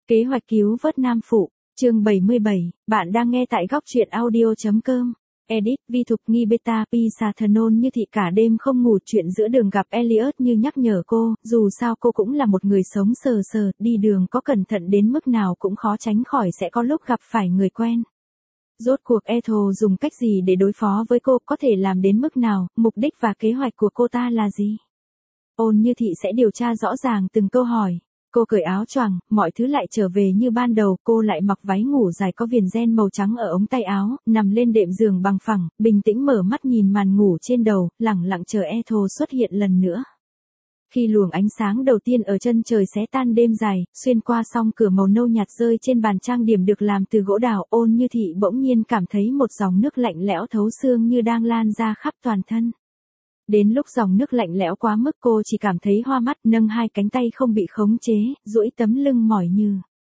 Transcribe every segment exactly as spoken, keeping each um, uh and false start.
Kế hoạch cứu vớt nam phụ, chương bảy mươi bảy, bạn đang nghe tại góc truyện audio.com. Edit, vi thục nghi beta Pisathanol như thị cả đêm không ngủ, chuyện giữa đường gặp Elliot như nhắc nhở cô, dù sao cô cũng là một người sống sờ sờ, đi đường có cẩn thận đến mức nào cũng khó tránh khỏi sẽ có lúc gặp phải người quen. Rốt cuộc Ethel dùng cách gì để đối phó với cô, có thể làm đến mức nào, mục đích và kế hoạch của cô ta là gì? Ôn Như Thị sẽ điều tra rõ ràng từng câu hỏi. Cô cởi áo choàng, mọi thứ lại trở về như ban đầu, cô lại mặc váy ngủ dài có viền ren màu trắng ở ống tay áo, nằm lên đệm giường bằng phẳng, bình tĩnh mở mắt nhìn màn ngủ trên đầu, lẳng lặng chờ Ethel xuất hiện lần nữa. Khi luồng ánh sáng đầu tiên ở chân trời xé tan đêm dài, xuyên qua song cửa màu nâu nhạt rơi trên bàn trang điểm được làm từ gỗ đào, Ôn Như Thị bỗng nhiên cảm thấy một dòng nước lạnh lẽo thấu xương như đang lan ra khắp toàn thân. Đến lúc dòng nước lạnh lẽo quá mức cô chỉ cảm thấy hoa mắt, nâng hai cánh tay không bị khống chế, duỗi tấm lưng mỏi như.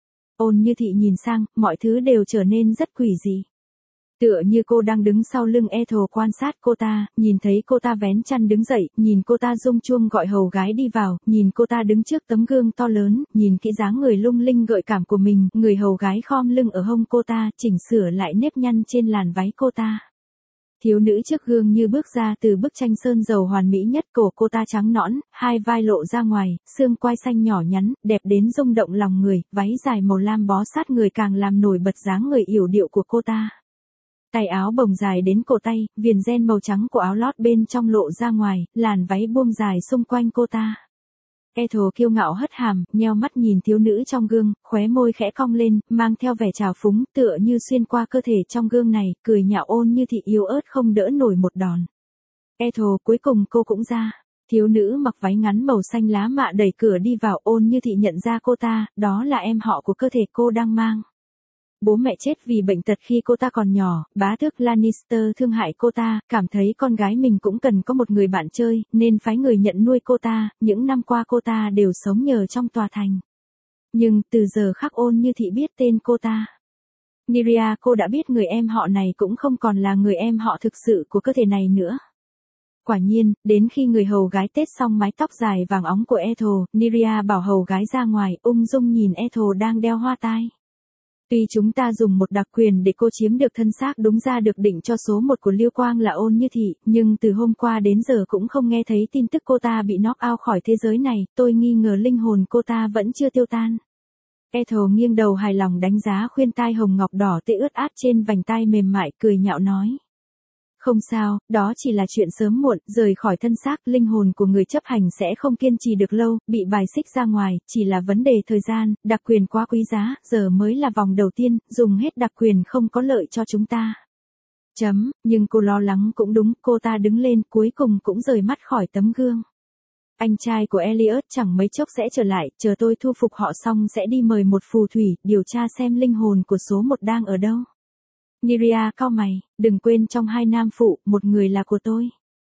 Ôn Như Thị nhìn sang, mọi thứ đều trở nên rất quỷ dị. Tựa như cô đang đứng sau lưng Ethel quan sát cô ta, nhìn thấy cô ta vén chăn đứng dậy, nhìn cô ta rung chuông gọi hầu gái đi vào, nhìn cô ta đứng trước tấm gương to lớn, nhìn kỹ dáng người lung linh gợi cảm của mình, người hầu gái khom lưng ở hông cô ta, chỉnh sửa lại nếp nhăn trên làn váy cô ta. Thiếu nữ trước gương như bước ra từ bức tranh sơn dầu hoàn mỹ nhất, cổ cô ta trắng nõn, hai vai lộ ra ngoài, xương quai xanh nhỏ nhắn, đẹp đến rung động lòng người, váy dài màu lam bó sát người càng làm nổi bật dáng người yểu điệu của cô ta. Tay áo bồng dài đến cổ tay, viền ren màu trắng của áo lót bên trong lộ ra ngoài, làn váy buông dài xung quanh cô ta. Ethel kiêu ngạo hất hàm, nheo mắt nhìn thiếu nữ trong gương, khóe môi khẽ cong lên, mang theo vẻ trào phúng, tựa như xuyên qua cơ thể trong gương này, cười nhạo Ôn Như Thị yếu ớt không đỡ nổi một đòn. Ethel, cuối cùng cô cũng ra. Thiếu nữ mặc váy ngắn màu xanh lá mạ đẩy cửa đi vào, Ôn Như Thị nhận ra cô ta, đó là em họ của cơ thể cô đang mang. Bố mẹ chết vì bệnh tật khi cô ta còn nhỏ, bá tước Lannister thương hại cô ta, cảm thấy con gái mình cũng cần có một người bạn chơi, nên phái người nhận nuôi cô ta, những năm qua cô ta đều sống nhờ trong tòa thành. Nhưng, từ giờ khắc Ôn Như Thị biết tên cô ta. Nyria, cô đã biết người em họ này cũng không còn là người em họ thực sự của cơ thể này nữa. Quả nhiên, đến khi người hầu gái tết xong mái tóc dài vàng óng của Ethel, Nyria bảo hầu gái ra ngoài, ung dung nhìn Ethel đang đeo hoa tai. Tuy chúng ta dùng một đặc quyền để cô chiếm được thân xác đúng ra được định cho số một của Liêu Quang là Ôn Như Thị, nhưng từ hôm qua đến giờ cũng không nghe thấy tin tức cô ta bị knock out khỏi thế giới này, tôi nghi ngờ linh hồn cô ta vẫn chưa tiêu tan. Ethel nghiêng đầu hài lòng đánh giá khuyên tai hồng ngọc đỏ tê ướt át trên vành tai mềm mại, cười nhạo nói. Không sao, đó chỉ là chuyện sớm muộn, rời khỏi thân xác, linh hồn của người chấp hành sẽ không kiên trì được lâu, bị bài xích ra ngoài, chỉ là vấn đề thời gian, đặc quyền quá quý giá, giờ mới là vòng đầu tiên, dùng hết đặc quyền không có lợi cho chúng ta. Chấm, nhưng cô lo lắng cũng đúng, cô ta đứng lên, cuối cùng cũng rời mắt khỏi tấm gương. Anh trai của Elliot chẳng mấy chốc sẽ trở lại, chờ tôi thu phục họ xong sẽ đi mời một phù thủy, điều tra xem linh hồn của số một đang ở đâu. Nyria cau mày, đừng quên trong hai nam phụ, một người là của tôi.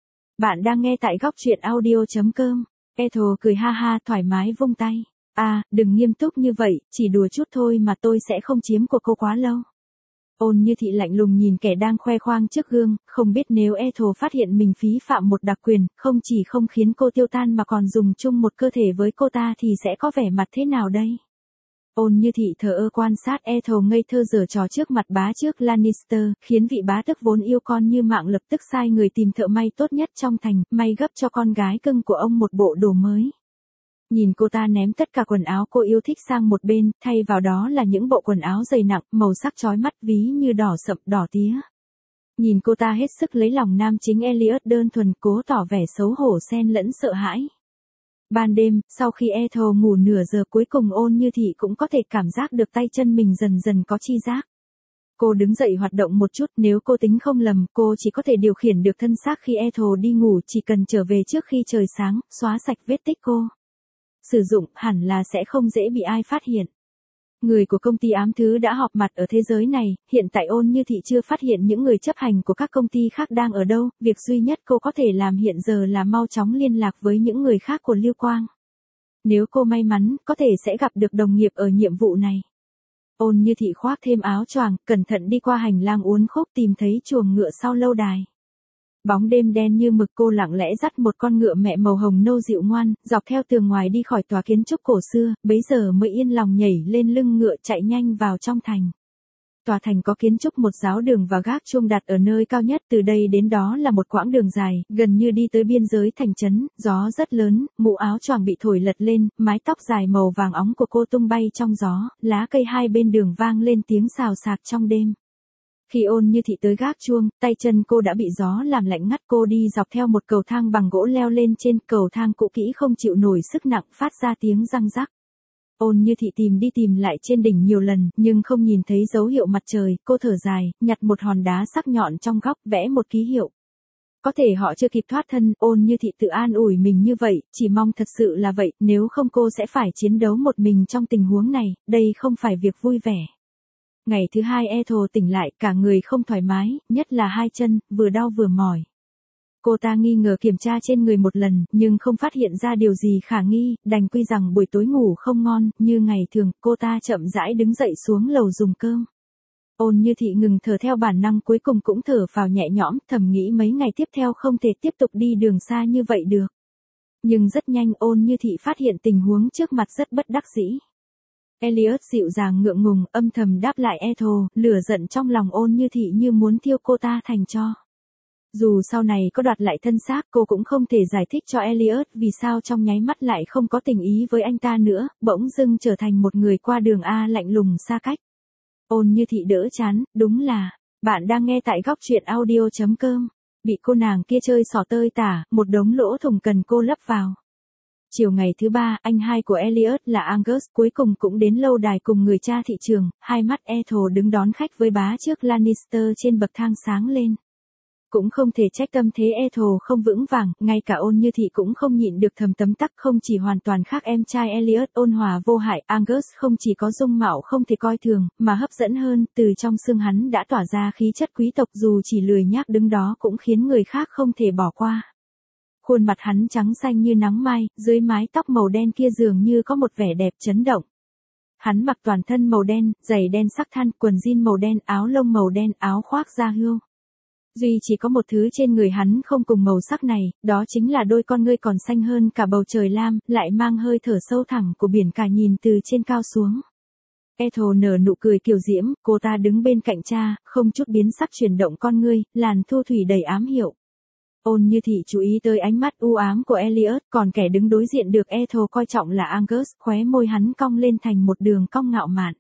Bạn đang nghe tại góc truyện audio.com. Ethel cười ha ha thoải mái vung tay. À, đừng nghiêm túc như vậy, chỉ đùa chút thôi mà, tôi sẽ không chiếm của cô quá lâu. Ôn Như Thị lạnh lùng nhìn kẻ đang khoe khoang trước gương, không biết nếu Ethel phát hiện mình phí phạm một đặc quyền, không chỉ không khiến cô tiêu tan mà còn dùng chung một cơ thể với cô ta thì sẽ có vẻ mặt thế nào đây? Ôn Như Thị thờ ơ quan sát Ethel ngây thơ giở trò trước mặt bá tước Lannister, khiến vị bá tước vốn yêu con như mạng lập tức sai người tìm thợ may tốt nhất trong thành, may gấp cho con gái cưng của ông một bộ đồ mới. Nhìn cô ta ném tất cả quần áo cô yêu thích sang một bên, thay vào đó là những bộ quần áo dày nặng, màu sắc chói mắt ví như đỏ sậm, đỏ tía. Nhìn cô ta hết sức lấy lòng nam chính Elliot đơn thuần, cố tỏ vẻ xấu hổ xen lẫn sợ hãi. Ban đêm, sau khi Ethel ngủ nửa giờ cuối cùng Ôn Như Thị cũng có thể cảm giác được tay chân mình dần dần có chi giác. Cô đứng dậy hoạt động một chút, nếu cô tính không lầm, cô chỉ có thể điều khiển được thân xác khi Ethel đi ngủ, chỉ cần trở về trước khi trời sáng, xóa sạch vết tích cô sử dụng, hẳn là sẽ không dễ bị ai phát hiện. Người của công ty ám thứ đã họp mặt ở thế giới này, hiện tại Ôn Như Thị chưa phát hiện những người chấp hành của các công ty khác đang ở đâu, việc duy nhất cô có thể làm hiện giờ là mau chóng liên lạc với những người khác của Liêu Quang. Nếu cô may mắn, có thể sẽ gặp được đồng nghiệp ở nhiệm vụ này. Ôn Như Thị khoác thêm áo choàng, cẩn thận đi qua hành lang uốn khúc tìm thấy chuồng ngựa sau lâu đài. Bóng đêm đen như mực, cô lặng lẽ dắt một con ngựa mẹ màu hồng nâu dịu ngoan, dọc theo tường ngoài đi khỏi tòa kiến trúc cổ xưa, bấy giờ mới yên lòng nhảy lên lưng ngựa chạy nhanh vào trong thành. Tòa thành có kiến trúc một giáo đường và gác chuông đặt ở nơi cao nhất, từ đây đến đó là một quãng đường dài, gần như đi tới biên giới thành trấn, gió rất lớn, mũ áo choàng bị thổi lật lên, mái tóc dài màu vàng óng của cô tung bay trong gió, lá cây hai bên đường vang lên tiếng xào xạc trong đêm. Khi Ôn Như Thị tới gác chuông, tay chân cô đã bị gió làm lạnh ngắt, cô đi dọc theo một cầu thang bằng gỗ leo lên trên, cầu thang cũ kỹ không chịu nổi sức nặng phát ra tiếng răng rắc. Ôn Như Thị tìm đi tìm lại trên đỉnh nhiều lần, nhưng không nhìn thấy dấu hiệu mặt trời, cô thở dài, nhặt một hòn đá sắc nhọn trong góc, vẽ một ký hiệu. Có thể họ chưa kịp thoát thân, Ôn Như Thị tự an ủi mình như vậy, chỉ mong thật sự là vậy, nếu không cô sẽ phải chiến đấu một mình trong tình huống này, đây không phải việc vui vẻ. Ngày thứ hai Ethel tỉnh lại, cả người không thoải mái, nhất là hai chân, vừa đau vừa mỏi. Cô ta nghi ngờ kiểm tra trên người một lần, nhưng không phát hiện ra điều gì khả nghi, đành quy rằng buổi tối ngủ không ngon, như ngày thường, cô ta chậm rãi đứng dậy xuống lầu dùng cơm. Ôn Như Thị ngừng thở theo bản năng, cuối cùng cũng thở phào nhẹ nhõm, thầm nghĩ mấy ngày tiếp theo không thể tiếp tục đi đường xa như vậy được. Nhưng rất nhanh Ôn Như Thị phát hiện tình huống trước mặt rất bất đắc dĩ. Elliot dịu dàng ngượng ngùng, âm thầm đáp lại Ethel, lửa giận trong lòng Ôn Như Thị như muốn thiêu cô ta thành tro. Dù sau này có đoạt lại thân xác, cô cũng không thể giải thích cho Elliot vì sao trong nháy mắt lại không có tình ý với anh ta nữa, bỗng dưng trở thành một người qua đường A lạnh lùng xa cách. Ôn Như Thị đỡ chán, đúng là, bạn đang nghe tại góc truyện audio chấm com, bị cô nàng kia chơi xỏ tơi tả, một đống lỗ thủng cần cô lấp vào. Chiều ngày thứ ba, anh hai của Elliot là Angus cuối cùng cũng đến lâu đài cùng người cha thị trường, hai mắt Ethel đứng đón khách với bá trước Lannister trên bậc thang sáng lên. Cũng không thể trách tâm thế Ethel không vững vàng, ngay cả Ôn Như Thị cũng không nhịn được thầm tấm tắc, không chỉ hoàn toàn khác em trai Elliot ôn hòa vô hại, Angus không chỉ có dung mạo không thể coi thường, mà hấp dẫn hơn, từ trong xương hắn đã tỏa ra khí chất quý tộc, dù chỉ lười nhác đứng đó cũng khiến người khác không thể bỏ qua. Khuôn mặt hắn trắng xanh như nắng mai, dưới mái tóc màu đen kia dường như có một vẻ đẹp chấn động. Hắn mặc toàn thân màu đen, giày đen sắc than, quần jean màu đen, áo lông màu đen, áo khoác da hươu. Duy chỉ có một thứ trên người hắn không cùng màu sắc này, đó chính là đôi con ngươi còn xanh hơn cả bầu trời lam, lại mang hơi thở sâu thẳm của biển cả nhìn từ trên cao xuống. Ethel nở nụ cười kiều diễm, cô ta đứng bên cạnh cha, không chút biến sắc chuyển động con ngươi, làn thu thủy đầy ám hiệu. Ôn Như Thị chú ý tới ánh mắt u ám của Elliot, còn kẻ đứng đối diện được Ethel coi trọng là Angus, khóe môi hắn cong lên thành một đường cong ngạo mạn.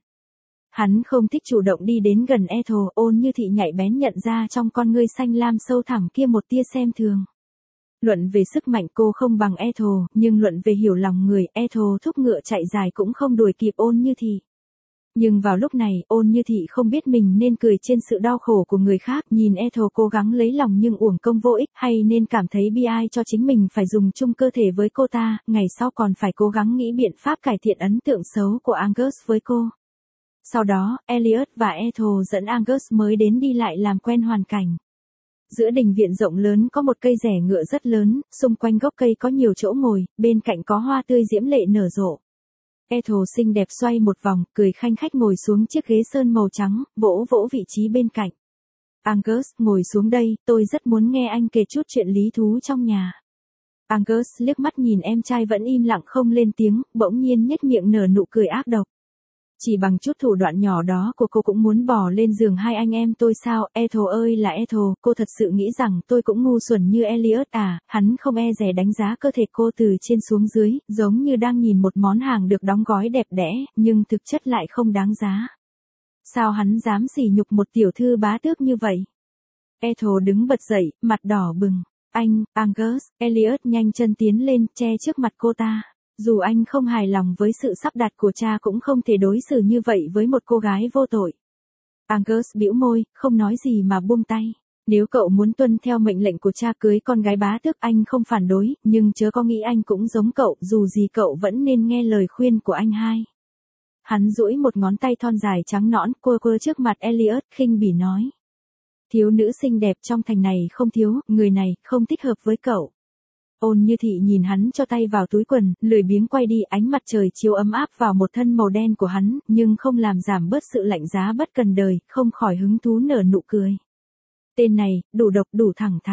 Hắn không thích chủ động đi đến gần Ethel, Ôn Như Thị nhạy bén nhận ra trong con ngươi xanh lam sâu thẳm kia một tia xem thường. Luận về sức mạnh cô không bằng Ethel, nhưng luận về hiểu lòng người, Ethel thúc ngựa chạy dài cũng không đuổi kịp Ôn Như Thị. Nhưng vào lúc này, Ôn Như Thị không biết mình nên cười trên sự đau khổ của người khác, nhìn Ethel cố gắng lấy lòng nhưng uổng công vô ích, hay nên cảm thấy bi ai cho chính mình phải dùng chung cơ thể với cô ta, ngày sau còn phải cố gắng nghĩ biện pháp cải thiện ấn tượng xấu của Angus với cô. Sau đó, Elliot và Ethel dẫn Angus mới đến đi lại làm quen hoàn cảnh. Giữa đình viện rộng lớn có một cây rẻ ngựa rất lớn, xung quanh gốc cây có nhiều chỗ ngồi, bên cạnh có hoa tươi diễm lệ nở rộ. Ethel xinh đẹp xoay một vòng, cười khanh khách ngồi xuống chiếc ghế sơn màu trắng, vỗ vỗ vị trí bên cạnh. Angus, ngồi xuống đây, tôi rất muốn nghe anh kể chút chuyện lý thú trong nhà. Angus liếc mắt nhìn em trai vẫn im lặng không lên tiếng, bỗng nhiên nhếch miệng nở nụ cười ác độc. Chỉ bằng chút thủ đoạn nhỏ đó của cô cũng muốn bỏ lên giường hai anh em tôi sao? Ethel ơi là Ethel, cô thật sự nghĩ rằng tôi cũng ngu xuẩn như Elliot à? Hắn không e dè đánh giá cơ thể cô từ trên xuống dưới, giống như đang nhìn một món hàng được đóng gói đẹp đẽ, nhưng thực chất lại không đáng giá. Sao hắn dám sỉ nhục một tiểu thư bá tước như vậy? Ethel đứng bật dậy, mặt đỏ bừng. Anh, Angus, Elliot nhanh chân tiến lên, che trước mặt cô ta. Dù anh không hài lòng với sự sắp đặt của cha cũng không thể đối xử như vậy với một cô gái vô tội. Angus bĩu môi, không nói gì mà buông tay. Nếu cậu muốn tuân theo mệnh lệnh của cha cưới con gái bá tước anh không phản đối, nhưng chớ có nghĩ anh cũng giống cậu, dù gì cậu vẫn nên nghe lời khuyên của anh hai. Hắn duỗi một ngón tay thon dài trắng nõn, quơ quơ trước mặt Elliot, khinh bỉ nói. Thiếu nữ xinh đẹp trong thành này không thiếu, người này không thích hợp với cậu. Ôn Như Thị nhìn hắn cho tay vào túi quần, lười biếng quay đi, ánh mặt trời chiếu ấm áp vào một thân màu đen của hắn, nhưng không làm giảm bớt sự lạnh giá bất cần đời, không khỏi hứng thú nở nụ cười. Tên này, đủ độc đủ thẳng thắn.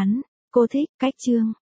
Cô thích cách chương